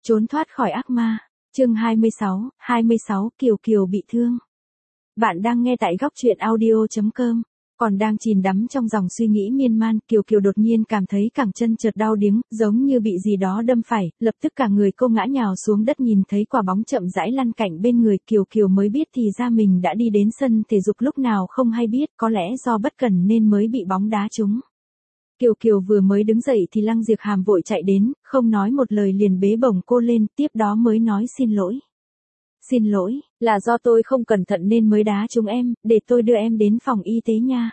Trốn thoát khỏi ác ma. Chương 26, Kiều Kiều bị thương. Bạn đang nghe tại góc truyện audio.com. Còn đang chìm đắm trong dòng suy nghĩ miên man, Kiều Kiều đột nhiên cảm thấy cẳng chân chợt đau điếng, giống như bị gì đó đâm phải, lập tức cả người cô ngã nhào xuống đất, nhìn thấy quả bóng chậm rãi lăn cạnh bên người, Kiều Kiều mới biết thì ra mình đã đi đến sân thể dục lúc nào không hay biết, có lẽ do bất cẩn nên mới bị bóng đá trúng. Kiều Kiều vừa mới đứng dậy thì Lăng Diệp Hàm vội chạy đến, không nói một lời liền bế bổng cô lên, tiếp đó mới nói xin lỗi. Xin lỗi, là do tôi không cẩn thận nên mới đá trúng em, để tôi đưa em đến phòng y tế nha.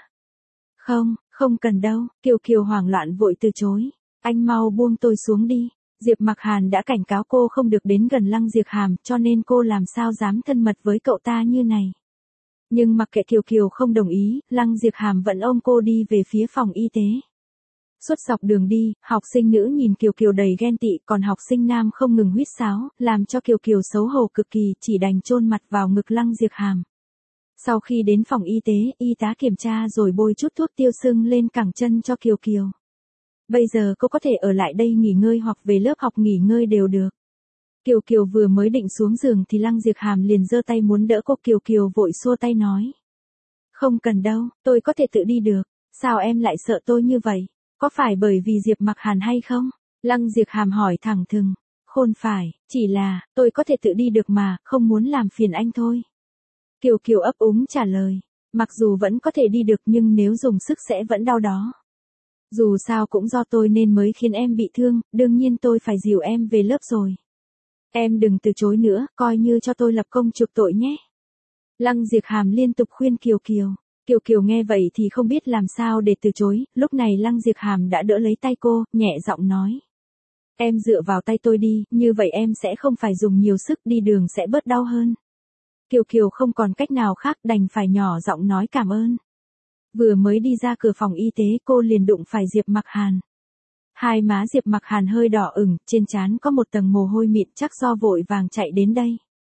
Không cần đâu, Kiều Kiều hoảng loạn vội từ chối. Anh mau buông tôi xuống đi. Diệp Mặc Hàn đã cảnh cáo cô không được đến gần Lăng Diệp Hàm, cho nên cô làm sao dám thân mật với cậu ta như này. Nhưng mặc kệ Kiều Kiều không đồng ý, Lăng Diệp Hàm vẫn ôm cô đi về phía phòng y tế. Suốt dọc đường đi, học sinh nữ nhìn Kiều Kiều đầy ghen tị, còn học sinh nam không ngừng huýt sáo, làm cho Kiều Kiều xấu hổ cực kỳ, chỉ đành chôn mặt vào ngực Lăng Diệp Hàm. Sau khi đến phòng y tế, y tá kiểm tra rồi bôi chút thuốc tiêu sưng lên cẳng chân cho Kiều Kiều. Bây giờ cô có thể ở lại đây nghỉ ngơi hoặc về lớp học nghỉ ngơi đều được. Kiều Kiều vừa mới định xuống giường thì Lăng Diệp Hàm liền giơ tay muốn đỡ cô, Kiều Kiều vội xua tay nói. Không cần đâu, tôi có thể tự đi được, sao em lại sợ tôi như vậy? Có phải bởi vì Diệp Mặc Hàn hay không? Lăng Diệp Hàm hỏi thẳng thừng. Khôn phải, chỉ là, tôi có thể tự đi được mà, không muốn làm phiền anh thôi. Kiều Kiều ấp úng trả lời. Mặc dù vẫn có thể đi được nhưng nếu dùng sức sẽ vẫn đau đó. Dù sao cũng do tôi nên mới khiến em bị thương, đương nhiên tôi phải dìu em về lớp rồi. Em đừng từ chối nữa, coi như cho tôi lập công chuộc tội nhé. Lăng Diệp Hàm liên tục khuyên Kiều Kiều. Kiều Kiều nghe vậy thì không biết làm sao để từ chối, lúc này Lăng Diệp Hàm đã đỡ lấy tay cô, nhẹ giọng nói. Em dựa vào tay tôi đi, như vậy em sẽ không phải dùng nhiều sức, đi đường sẽ bớt đau hơn. Kiều Kiều không còn cách nào khác, đành phải nhỏ giọng nói cảm ơn. Vừa mới đi ra cửa phòng y tế cô liền đụng phải Diệp Mặc Hàn. Hai má Diệp Mặc Hàn hơi đỏ ửng, trên trán có một tầng mồ hôi mịn, chắc do vội vàng chạy đến đây.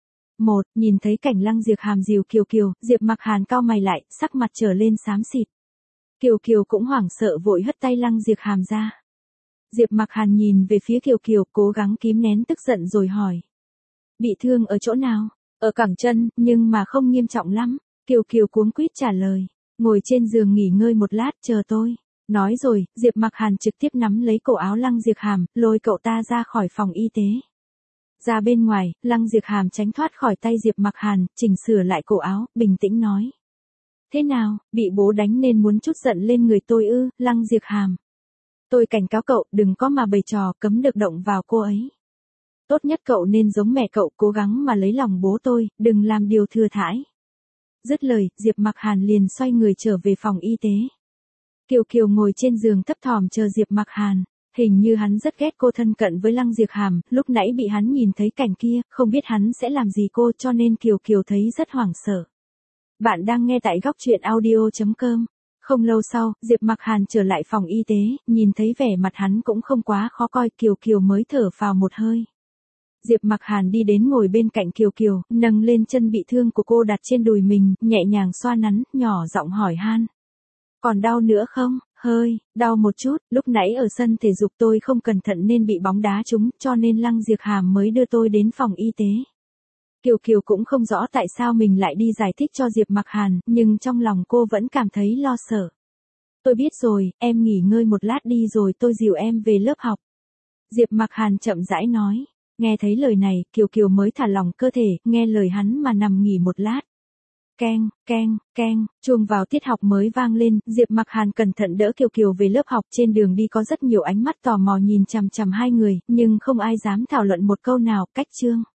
Nhìn thấy cảnh Lăng Diệp Hàm dìu Kiều Kiều, Diệp Mặc Hàn cau mày lại, sắc mặt trở lên xám xịt. Kiều Kiều cũng hoảng sợ vội hất tay Lăng Diệp Hàm ra. Diệp Mặc Hàn nhìn về phía Kiều Kiều, cố gắng kìm nén tức giận rồi hỏi. Bị thương ở chỗ nào? Ở cẳng chân, nhưng mà không nghiêm trọng lắm. Kiều Kiều cuống quýt trả lời. Ngồi trên giường nghỉ ngơi một lát, chờ tôi. Nói rồi, Diệp Mặc Hàn trực tiếp nắm lấy cổ áo Lăng Diệp Hàm, lôi cậu ta ra khỏi phòng y tế. Ra bên ngoài, Lăng Diệp Hàm tránh thoát khỏi tay Diệp Mặc Hàn, chỉnh sửa lại cổ áo, bình tĩnh nói. Thế nào, bị bố đánh nên muốn trút giận lên người tôi ư? Lăng Diệp Hàm. Tôi cảnh cáo cậu, đừng có mà bày trò, cấm được động vào cô ấy. Tốt nhất cậu nên giống mẹ cậu, cố gắng mà lấy lòng bố tôi, đừng làm điều thừa thãi. Dứt lời, Diệp Mặc Hàn liền xoay người trở về phòng y tế. Kiều Kiều ngồi trên giường thấp thỏm chờ Diệp Mặc Hàn. Hình như hắn rất ghét cô thân cận với Lăng Diệp Hàm, lúc nãy bị hắn nhìn thấy cảnh kia, không biết hắn sẽ làm gì cô, cho nên Kiều Kiều thấy rất hoảng sợ. Bạn đang nghe tại góc truyện audio.com. Không lâu sau, Diệp Mặc Hàn trở lại phòng y tế, nhìn thấy vẻ mặt hắn cũng không quá khó coi, Kiều Kiều mới thở phào một hơi. Diệp Mặc Hàn đi đến ngồi bên cạnh Kiều Kiều, nâng lên chân bị thương của cô đặt trên đùi mình, nhẹ nhàng xoa nắn, nhỏ giọng hỏi han. Còn đau nữa không? Hơi, đau một chút, lúc nãy ở sân thể dục tôi không cẩn thận nên bị bóng đá trúng, cho nên Lăng Diệp Hàm mới đưa tôi đến phòng y tế. Kiều Kiều cũng không rõ tại sao mình lại đi giải thích cho Diệp Mặc Hàn, nhưng trong lòng cô vẫn cảm thấy lo sợ. Tôi biết rồi, em nghỉ ngơi một lát đi rồi tôi dìu em về lớp học. Diệp Mặc Hàn chậm rãi nói. Nghe thấy lời này, Kiều Kiều mới thả lỏng cơ thể, nghe lời hắn mà nằm nghỉ một lát. Keng, keng, keng, chuông vào tiết học mới vang lên, Diệp Mặc Hàn cẩn thận đỡ Kiều Kiều về lớp học, trên đường đi có rất nhiều ánh mắt tò mò nhìn chằm chằm hai người, nhưng không ai dám thảo luận một câu nào, cách chương.